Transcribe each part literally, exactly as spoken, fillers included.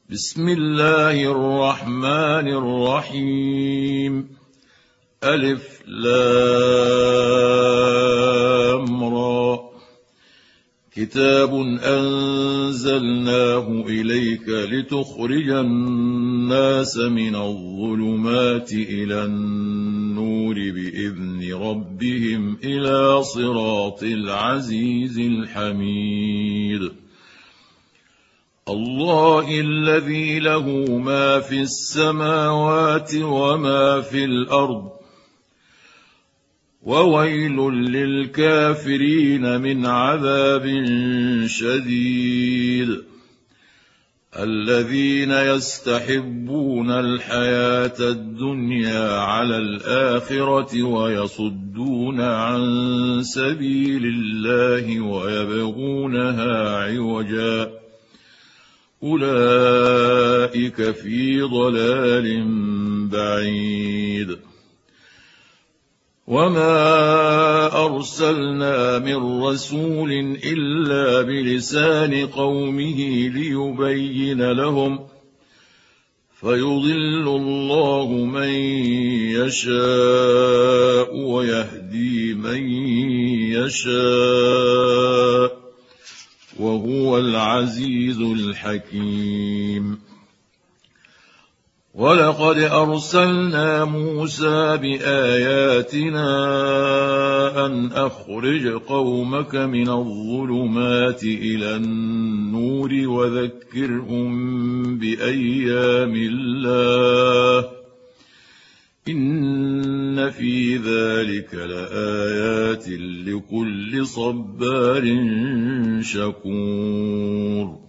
بسم الله الرحمن الرحيم. ألف لام را. كتاب أنزلناه إليك لتخرج الناس من الظلمات إلى النور بإذن ربهم إلى صراط العزيز الحميد. الله الذي له ما في السماوات وما في الأرض، وويل للكافرين من عذاب شديد. الذين يستحبون الحياة الدنيا على الآخرة ويصدون عن سبيل الله ويبغونها عوجا، أولئك في ضلال بعيد. وما أرسلنا من رسول إلا بلسان قومه ليبين لهم، فيضل الله من يشاء ويهدي من يشاء، وهو العزيز الحكيم. ولقد أرسلنا موسى بآياتنا أن أخرج قومك من الظلمات إلى النور وذكرهم بأيام الله، إن في ذلك لآيات لكل صبار شكور.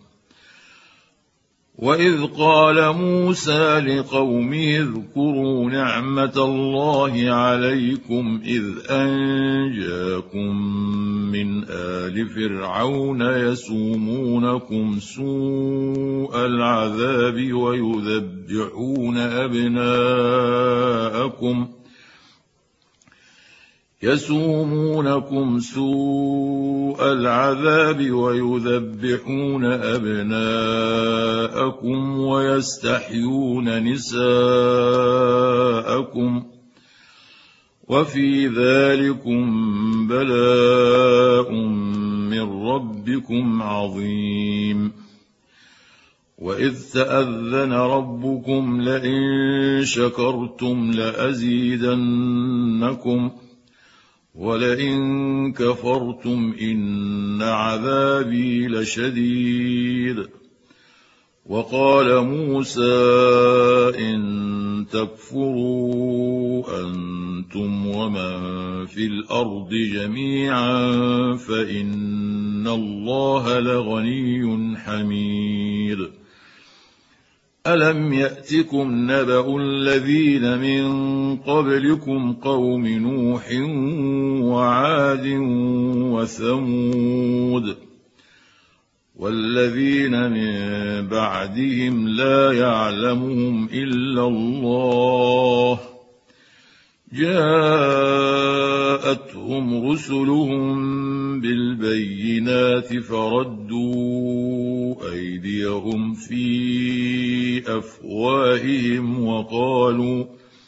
وإذ قال موسى لقومه اذكروا نعمة الله عليكم إذ أنجاكم من آل فرعون يسومونكم سوء العذاب ويذبحون أبناءكم يسومونكم سوء العذاب ويذبحون أبناءكم ويستحيون نساءكم، وفي ذلكم بلاء من ربكم عظيم. وإذ تأذن ربكم لئن شكرتم لأزيدنكم ولئن كفرتم إن عذابي لشديد. وقال موسى إن تكفروا أنتم ومن في الأرض جميعا فإن الله لغني حميد. ألم يأتكم نبأ الذين من قبلكم قوم نوح وعاد وثمود والذين من بعدهم لا يعلمهم إلا الله، جاءتهم رسلهم بالبينات فردوا أيديهم في أفواههم وقالوا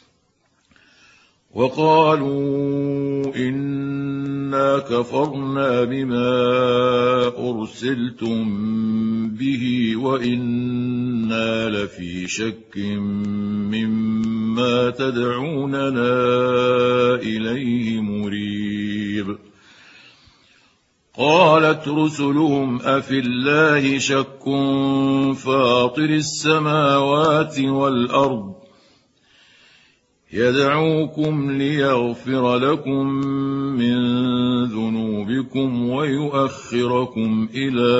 وقالوا إنا كفرنا بما أرسلتم به وإنا لفي شك مما تدعوننا إليه مريب. قالت رسلهم أفي الله شك فاطر السماوات والأرض يدعوكم ليغفر لكم من ذنوبكم ويؤخركم إلى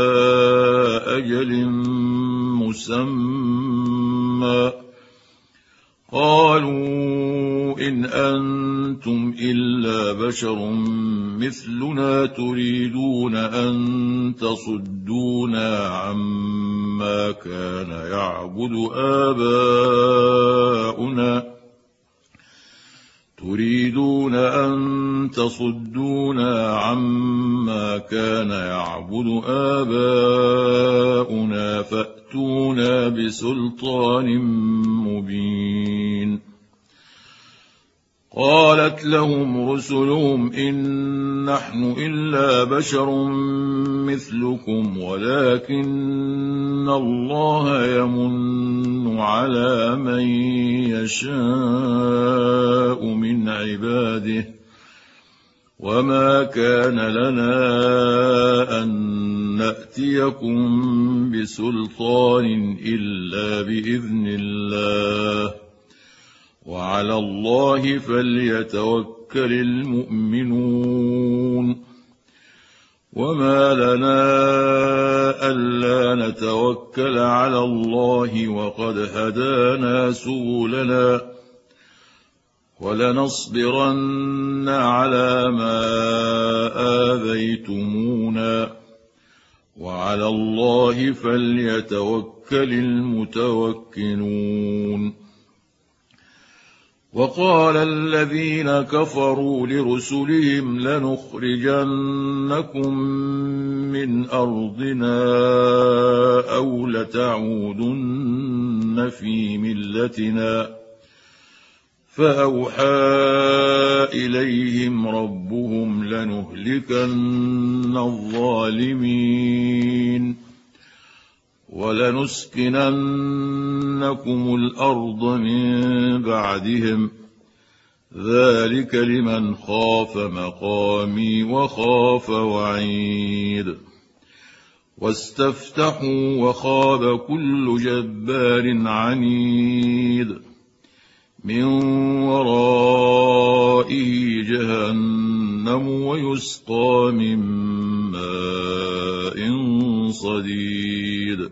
أجل مسمى، قالوا إن أنتم إلا بشر مثلنا تريدون أن تصدونا عما كان يعبد آباؤنا تريدون أن تصدونا عما كان يعبد آباؤنا فأتونا بسلطان مبين. قالت لهم رسلهم إن نحن إلا بشر مثلكم ولكن الله يمن على من يشاء من عباده وما كان لنا أن نأتيكم بسلطان إلا بإذن الله وعلى الله فليتوكل المؤمنون. وما لنا ألا نتوكل على الله وقد هدانا سبلنا ولنصبرن على ما آذيتمونا وعلى الله فليتوكل المتوكلون. وقال الذين كفروا لرسلهم لنخرجنكم من أرضنا أو لتعودن في ملتنا فأوحى إليهم ربهم لنهلكن الظالمين ولنسكننكم الأرض من بعدهم ذلك لمن خاف مقامي وخاف وعيد. واستفتحوا وخاب كل جبار عنيد من ورائه جهنم ويسقى من ماء صديد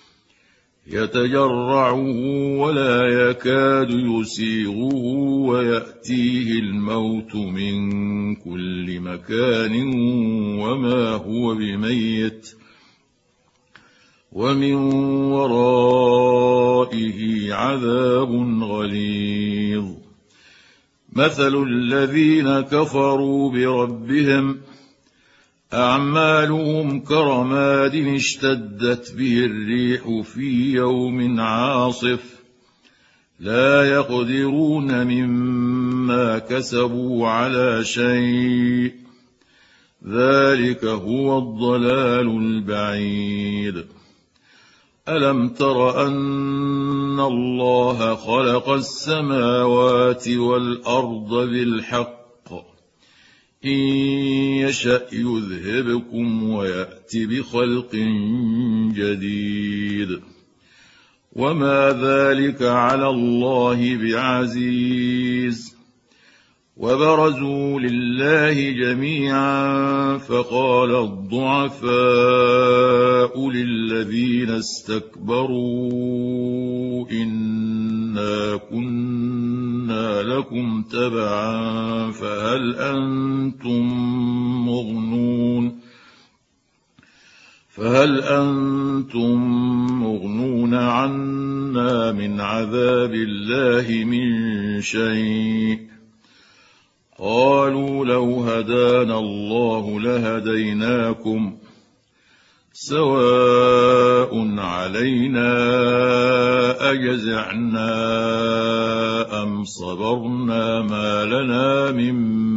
يتجرعه ولا يكاد يسيغه ويأتيه الموت من كل مكان وما هو بميت ومن ورائه عذاب غليظ. مثل الذين كفروا بربهم أعمالهم كرماد اشتدت به الريح في يوم عاصف لا يقدرون مما كسبوا على شيء ذلك هو الضلال البعيد. ألم تر أن الله خلق السماوات والأرض بالحق إن يشأ يذهبكم ويأت بخلق جديد وما ذلك على الله بعزيز. وبرزوا لله جميعا فقال الضعفاء للذين استكبروا إنا كنا لكم تبعا فهل أنتم مغنون فهل أنتم مغنون عنا من عذاب الله من شيء قالوا لو هدانا الله لهديناكم سواء علينا أجزعنا أم صبرنا ما لنا من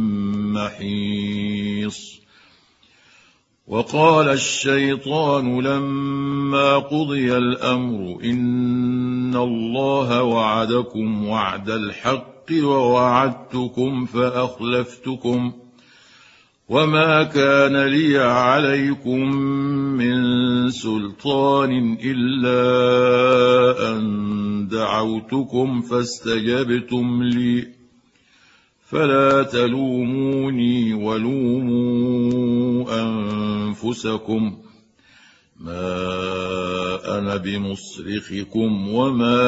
محيص. وقال الشيطان لما قضي الأمر إن الله وعدكم وعد الحق ووعدتكم فأخلفتكم وما كان لي عليكم من سلطان إلا أن دعوتكم فاستجبتم لي فلا تلوموني ولوموا أنفسكم ما أنا بمصرخكم وما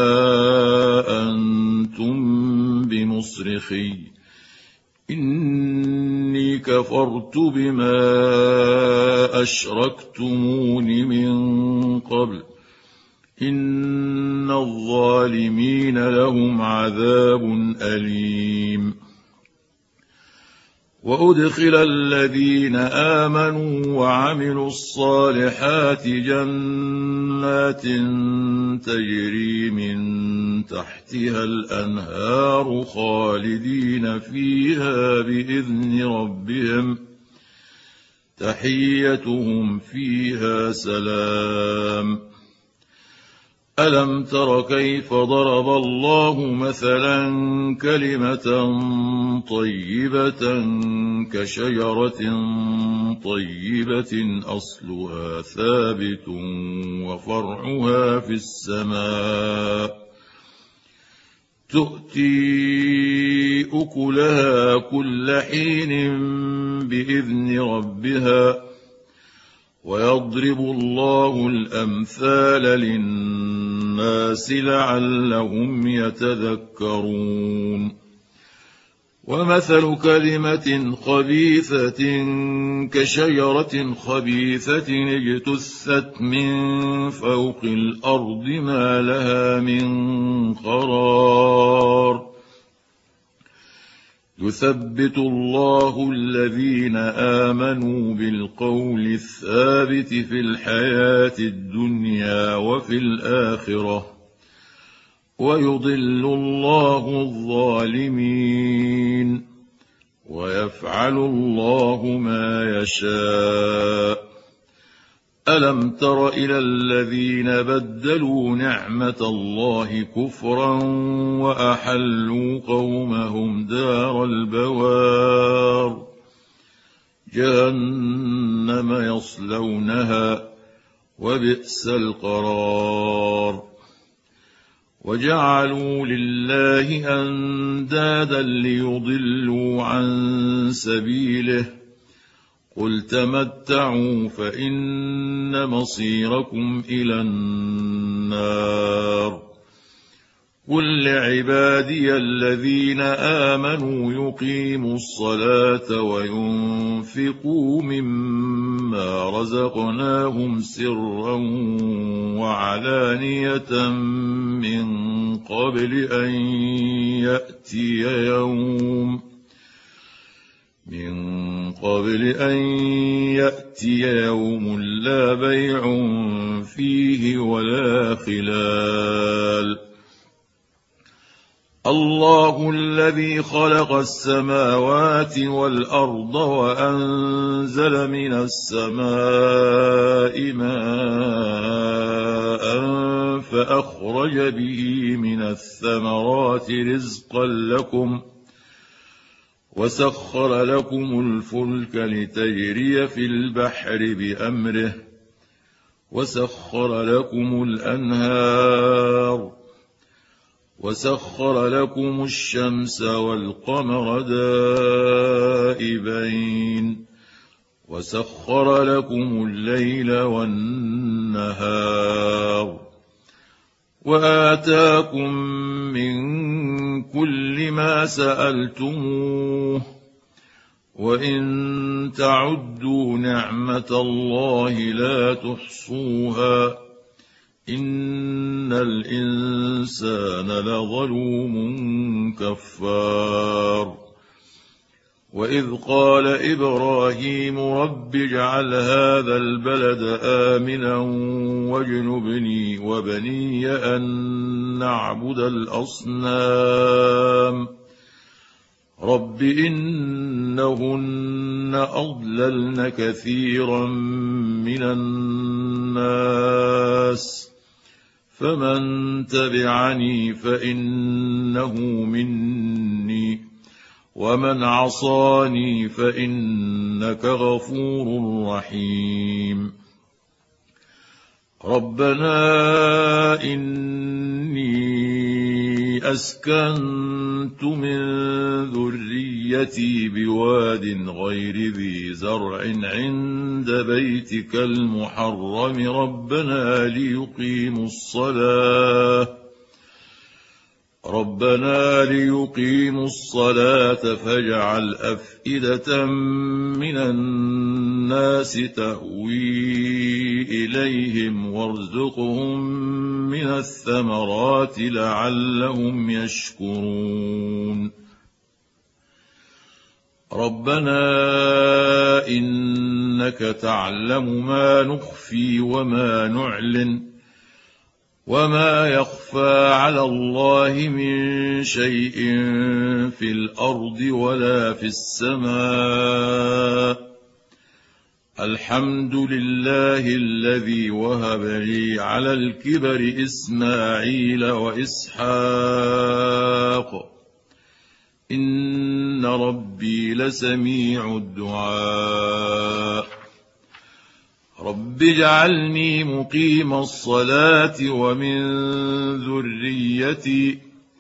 أنتم بمصرخي إني كفرت بما أشركتمون من قبل إن الظالمين لهم عذاب أليم. وأدخل الذين آمنوا وعملوا الصالحات جنات تجري من تحتها الأنهار خالدين فيها بإذن ربهم تحيتهم فيها سلام. ألم تر كيف ضرب الله مثلا كلمة طيبة كشجرة طيبة أصلها ثابت وفرعها في السماء تؤتي أكلها كل حين بإذن ربها ويضرب الله الأمثال للناس لعلهم يتذكرون. ومثل كلمة خبيثة كشجرة خبيثة اجتثت من فوق الأرض ما لها من قرار يثبت الله الذين آمنوا بالقول الثابت في الحياة الدنيا وفي الآخرة ويضل الله الظالمين ويفعل الله ما يشاء. ألم تر إلى الذين بدلوا نعمة الله كفرا وأحلوا قومهم دار البوار جهنم يصلونها وبئس القرار وجعلوا لله أندادا ليضلوا عن سبيله قل تمتعوا فإن مصيركم إلى النار. قل لعبادي الذين آمنوا يقيموا الصلاة وينفقوا مما رزقناهم سرا وعلانية من قبل أن يأتي يوم من قبل أن يأتي يوم لا بيع فيه ولا خلال. الله الذي خلق السماوات والأرض وأنزل من السماء ماء فأخرج به من الثمرات رزقا لكم وسخر لكم الفلك لتجري في البحر بأمره وسخر لكم الأنهار وسخر لكم الشمس والقمر دائبين وسخر لكم الليل والنهار وآتاكم من كل ما سألتموه وإن تعدوا نعمة الله لا تحصوها إن الإنسان لظلوم كفار. وإذ قال إبراهيم رب اجعل هذا البلد آمنا واجنبني وبني أن نعبد الأصنام رب إنهن أضللن كثيرا من الناس فمن تبعني فإنه مني ومن عصاني فإنك غفور رحيم. ربنا إني أسكنت من ذريتي بواد غير ذي زرع عند بيتك المحرم ربنا ليقيموا الصلاة ربنا ليقيموا الصلاة فاجعل أفئدة من الناس تهوي إليهم وارزقهم من الثمرات لعلهم يشكرون. ربنا إنك تعلم ما نخفي وما نعلن وما يخفى على الله من شيء في الأرض ولا في السماء. الحمد لله الذي وهب لي على الكبر إسماعيل وإسحاق إن ربي لسميع الدعاء. رب اجعلني مقيم الصلاة ومن ذريتي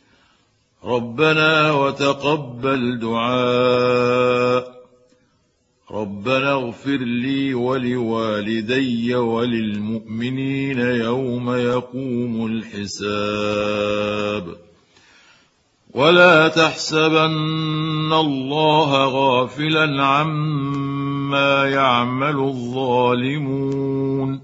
ربنا وتقبل دعاء. ربنا اغفر لي ولوالدي وللمؤمنين يوم يقوم الحساب. ولا تحسبن الله غافلا عما يعمل الظالمون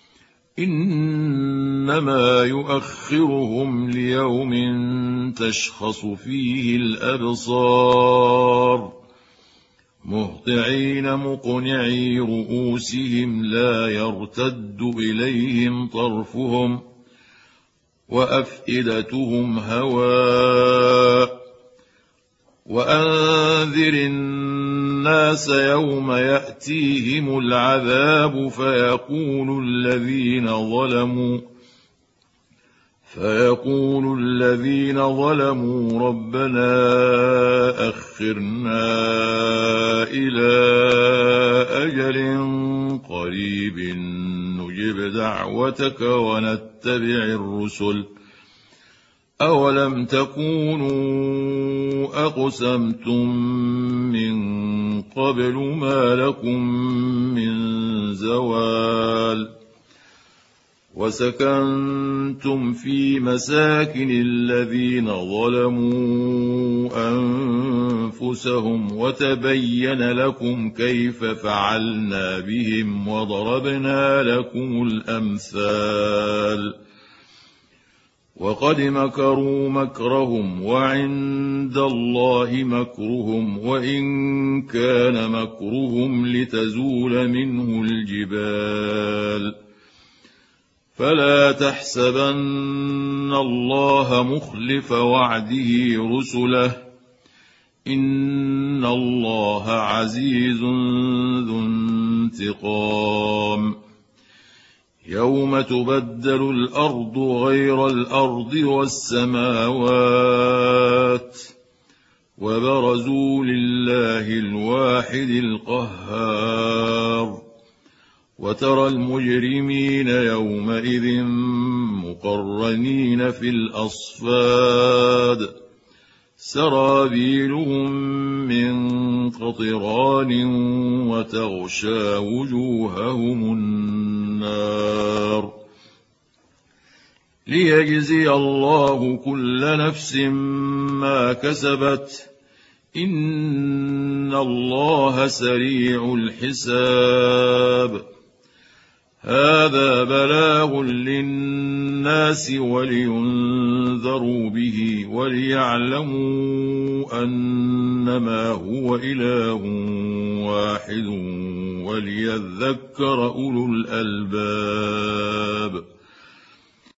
إنما يؤخرهم ليوم تشخص فيه الأبصار مهطعين مقنعي رؤوسهم لا يرتد إليهم طرفهم وأفئدتهم هواء. وأنذر الناس يوم يأتيهم العذاب فيقول الذين ظلموا فيقول الذين ظلموا ربنا أخرنا إلى أجل قريب نجب دعوتك ونتبع الرسل أولم تكونوا أقسمتم من قبل ما لكم من زوال. وسكنتم في مساكن الذين ظلموا أنفسهم وتبين لكم كيف فعلنا بهم وضربنا لكم الأمثال. وقد مكروا مكرهم وعند الله مكرهم وإن كان مكرهم لتزول منه الجبال. فلا تحسبن الله مخلف وعده رسله إن الله عزيز ذو انتقام. يوم تبدل الأرض غير الأرض والسماوات وبرزوا لله الواحد القهار. وترى المجرمين يومئذ مقرنين في الأصفاد سرابيلهم من قطران وتغشى وجوههم النار. ليجزي الله كل نفس ما كسبت إن الله سريع الحساب. هذا بلاغ للناس ولينذروا به وليعلموا أنما هو إله واحد وليذكر أولو الألباب.